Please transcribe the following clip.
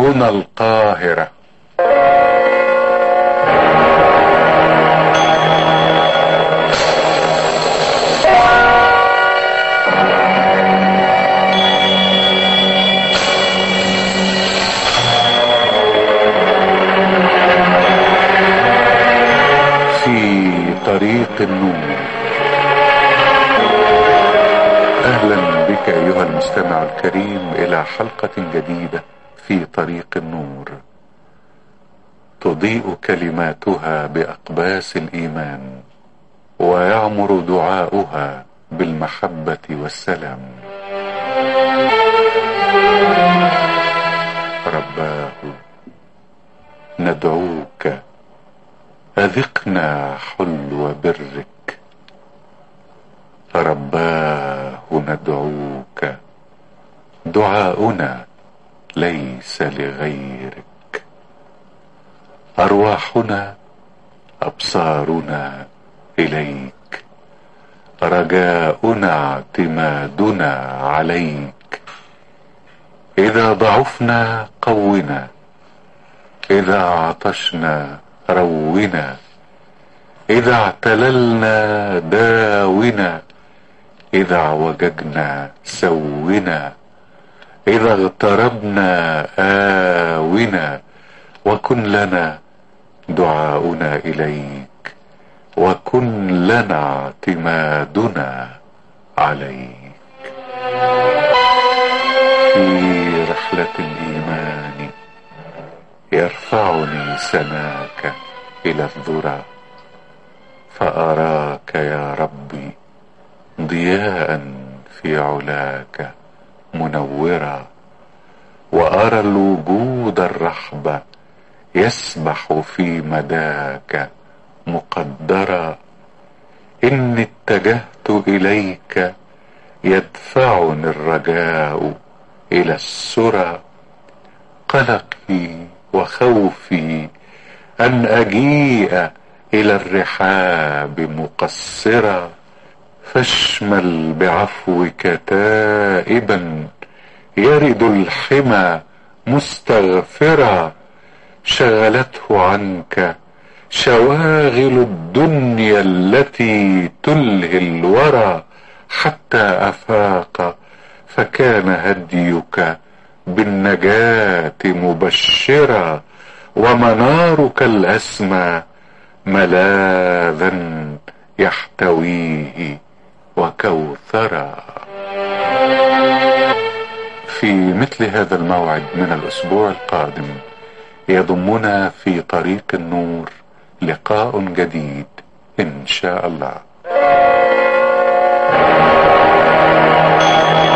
هنا القاهرة. في طريق النور. أهلا بك أيها المستمع الكريم إلى حلقة جديدة في طريق النور، تضيء كلماتها بأقباس الإيمان، ويعمر دعاؤها بالمحبة والسلام. رباه ندعوك، أذقنا حلو برك. رباه ندعوك، دعاؤنا ليس لغيرك. أرواحنا أبصارنا إليك، رجاؤنا اعتمادنا عليك. إذا ضعفنا قونا، إذا عطشنا رونا، إذا اعتللنا داونا، إذا اعوججنا سونا، إذا اغتربنا آونا. وكن لنا دعاؤنا إليك، وكن لنا اعتمادنا عليك. في رحلة الإيمان يرفعني سناك إلى الذرى، فأراك يا ربي ضياء في علاك منورا، وأرى الوجود الرحب يسبح في مداك مقدرا. إني اتجهت إليك يدفعني الرجاء إلى السرى. قلقي وخوفي أن أجيء إلى الرحاب مقصرا، فاشمل بعفوك تائبا يرد الحمى مستغفرا. شغلته عنك شواغل الدنيا التي تلهي الورى، حتى أفاق فكان هديك بالنجاة مبشرا. ومنارك الأسمى ملاذا يحتويه وكوثرا. في مثل هذا الموعد من الأسبوع القادم يضمنا في طريق النور لقاء جديد إن شاء الله.